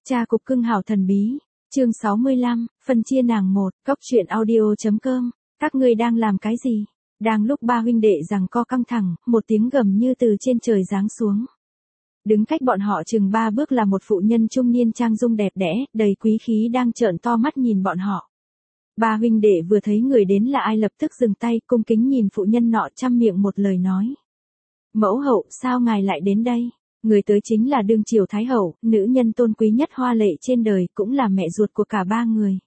Cha cục cưng hảo thần bí, chương 65, phân chia nàng một, góc truyện audio.com, các ngươi đang làm cái gì? Đang lúc ba huynh đệ giằng co căng thẳng, một tiếng gầm như từ trên trời giáng xuống. Đứng cách bọn họ chừng 3 bước là một phụ nhân trung niên trang dung đẹp đẽ, đầy quý khí đang trợn to mắt nhìn bọn họ. Ba huynh đệ vừa thấy người đến là ai lập tức dừng tay, cung kính nhìn phụ nhân nọ trăm miệng một lời nói. Mẫu hậu, sao ngài lại đến đây? Người tới chính là đương triều thái hậu, nữ nhân tôn quý nhất hoa lệ trên đời, cũng là mẹ ruột của cả ba người.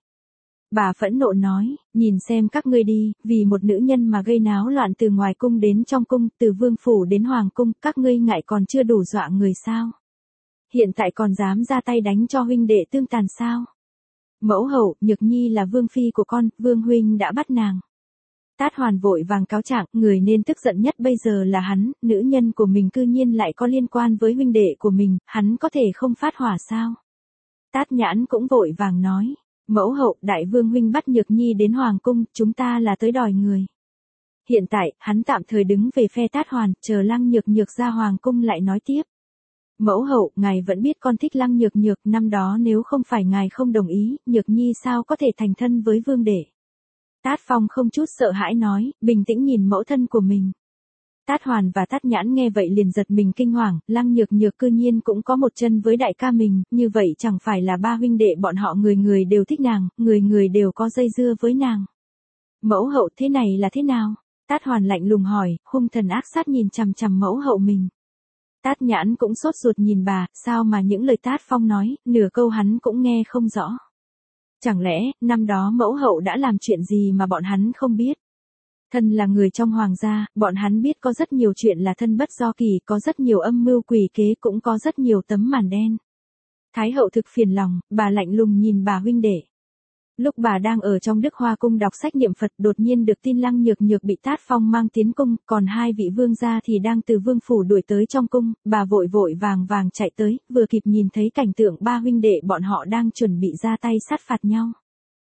Bà phẫn nộ nói, nhìn xem các ngươi đi, vì một nữ nhân mà gây náo loạn từ ngoài cung đến trong cung, từ vương phủ đến hoàng cung, các ngươi ngại còn chưa đủ dọa người sao? Hiện tại còn dám ra tay đánh cho huynh đệ tương tàn sao? Mẫu hậu, Nhược Nhi là vương phi của con, vương huynh đã bắt nàng. Tát Hoàn vội vàng cáo trạng, người nên tức giận nhất bây giờ là hắn, nữ nhân của mình cư nhiên lại có liên quan với huynh đệ của mình, hắn có thể không phát hỏa sao? Tát Nhãn cũng vội vàng nói, mẫu hậu, đại vương huynh bắt Nhược Nhi đến hoàng cung, chúng ta là tới đòi người. Hiện tại, hắn tạm thời đứng về phe Tát Hoàn, chờ Lăng Nhược Nhược ra hoàng cung lại nói tiếp. Mẫu hậu, ngài vẫn biết con thích Lăng Nhược Nhược, năm đó nếu không phải ngài không đồng ý, Nhược Nhi sao có thể thành thân với vương đệ. Tát Phong không chút sợ hãi nói, bình tĩnh nhìn mẫu thân của mình. Tát Hoàn và Tát Nhãn nghe vậy liền giật mình kinh hoàng, Lăng Nhược Nhược cư nhiên cũng có một chân với đại ca mình, như vậy chẳng phải là ba huynh đệ bọn họ người người đều thích nàng, người người đều có dây dưa với nàng. Mẫu hậu, thế này là thế nào? Tát Hoàn lạnh lùng hỏi, hung thần ác sát nhìn chằm chằm mẫu hậu mình. Tát Nhãn cũng sốt ruột nhìn bà, sao mà những lời Tát Phong nói, nửa câu hắn cũng nghe không rõ. Chẳng lẽ, năm đó mẫu hậu đã làm chuyện gì mà bọn hắn không biết? Thân là người trong hoàng gia, bọn hắn biết có rất nhiều chuyện là thân bất do kỳ, có rất nhiều âm mưu quỷ kế, cũng có rất nhiều tấm màn đen. Thái hậu thực phiền lòng, bà lạnh lùng nhìn bà huynh đệ. Lúc bà đang ở trong Đức Hoa cung đọc sách niệm Phật, đột nhiên được tin Lăng Nhược Nhược bị Tát Phong mang tiến cung, còn hai vị vương gia thì đang từ vương phủ đuổi tới trong cung, bà vội vội vàng vàng chạy tới, vừa kịp nhìn thấy cảnh tượng ba huynh đệ bọn họ đang chuẩn bị ra tay sát phạt nhau.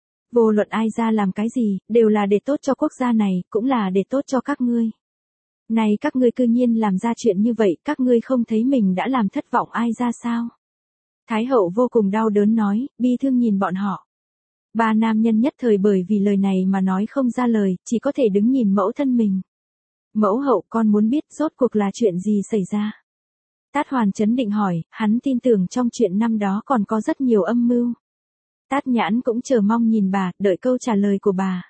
Vô luận ai ra làm cái gì, đều là để tốt cho quốc gia này, cũng là để tốt cho các ngươi. Này các ngươi cư nhiên làm ra chuyện như vậy, các ngươi không thấy mình đã làm thất vọng ai ra sao? Thái hậu vô cùng đau đớn nói, bi thương nhìn bọn họ. Ba nam nhân nhất thời bởi vì lời này mà nói không ra lời, chỉ có thể đứng nhìn mẫu thân mình. Mẫu hậu, con muốn biết rốt cuộc là chuyện gì xảy ra? Tát Hoàn chấn định hỏi, hắn tin tưởng trong chuyện năm đó còn có rất nhiều âm mưu. Tát Nhãn cũng chờ mong nhìn bà, đợi câu trả lời của bà.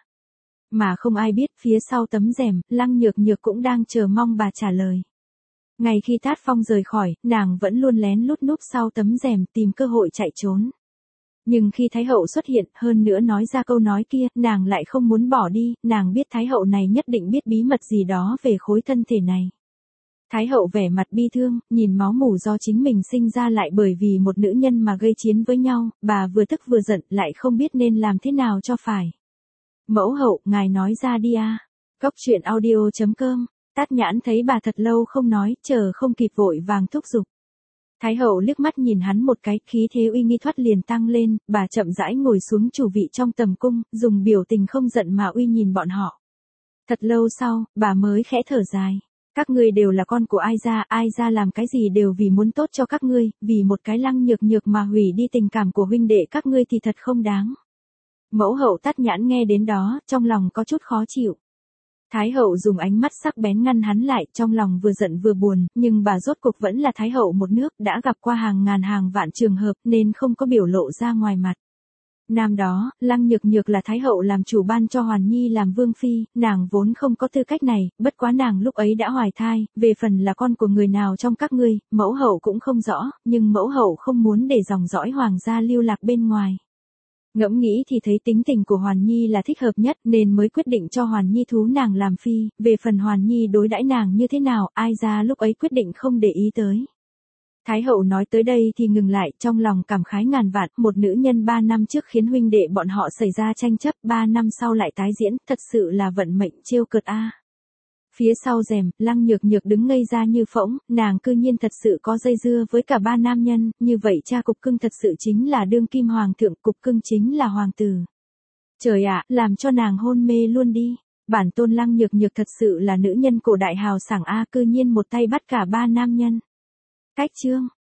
Mà không ai biết phía sau tấm rèm, Lăng Nhược Nhược cũng đang chờ mong bà trả lời. Ngày khi Tát Phong rời khỏi, nàng vẫn luôn lén lút núp sau tấm rèm tìm cơ hội chạy trốn. Nhưng khi Thái hậu xuất hiện, hơn nữa nói ra câu nói kia, nàng lại không muốn bỏ đi, nàng biết Thái hậu này nhất định biết bí mật gì đó về khối thân thể này. Thái hậu vẻ mặt bi thương, nhìn máu mủ do chính mình sinh ra lại bởi vì một nữ nhân mà gây chiến với nhau, bà vừa tức vừa giận, lại không biết nên làm thế nào cho phải. Mẫu hậu, ngài nói ra đi à. Góc truyện audio.com, Tát Nhãn thấy bà thật lâu không nói, chờ không kịp vội vàng thúc giục. Thái hậu liếc mắt nhìn hắn một cái, khí thế uy nghi thoát liền tăng lên, bà chậm rãi ngồi xuống chủ vị trong tầm cung, dùng biểu tình không giận mà uy nhìn bọn họ. Thật lâu sau, bà mới khẽ thở dài. Các ngươi đều là con của ai ra làm cái gì đều vì muốn tốt cho các ngươi, vì một cái Lăng Nhược Nhược mà hủy đi tình cảm của huynh đệ các ngươi thì thật không đáng. Mẫu hậu Tát Nhãn nghe đến đó, trong lòng có chút khó chịu. Thái hậu dùng ánh mắt sắc bén ngăn hắn lại, trong lòng vừa giận vừa buồn, nhưng bà rốt cuộc vẫn là thái hậu một nước, đã gặp qua hàng ngàn hàng vạn trường hợp nên không có biểu lộ ra ngoài mặt. Năm đó, Lăng Nhược Nhược là thái hậu làm chủ ban cho Hoàn Nhi làm vương phi, nàng vốn không có tư cách này, bất quá nàng lúc ấy đã hoài thai, về phần là con của người nào trong các ngươi, mẫu hậu cũng không rõ, nhưng mẫu hậu không muốn để dòng dõi hoàng gia lưu lạc bên ngoài. Ngẫm nghĩ thì thấy tính tình của Hoàn Nhi là thích hợp nhất nên mới quyết định cho Hoàn Nhi thú nàng làm phi, về phần Hoàn Nhi đối đãi nàng như thế nào, ai ra lúc ấy quyết định không để ý tới. Thái hậu nói tới đây thì ngừng lại, trong lòng cảm khái ngàn vạn, một nữ nhân 3 năm trước khiến huynh đệ bọn họ xảy ra tranh chấp, 3 năm sau lại tái diễn, thật sự là vận mệnh trêu cợt a. Phía sau rèm, Lăng Nhược Nhược đứng ngây ra như phỗng, nàng cư nhiên thật sự có dây dưa với cả ba nam nhân, như vậy cha cục cưng thật sự chính là đương kim hoàng thượng, cục cưng chính là hoàng tử. Trời ạ, làm cho nàng hôn mê luôn đi. Bản tôn Lăng Nhược Nhược thật sự là nữ nhân cổ đại hào sảng a, cư nhiên một tay bắt cả ba nam nhân. Cách chương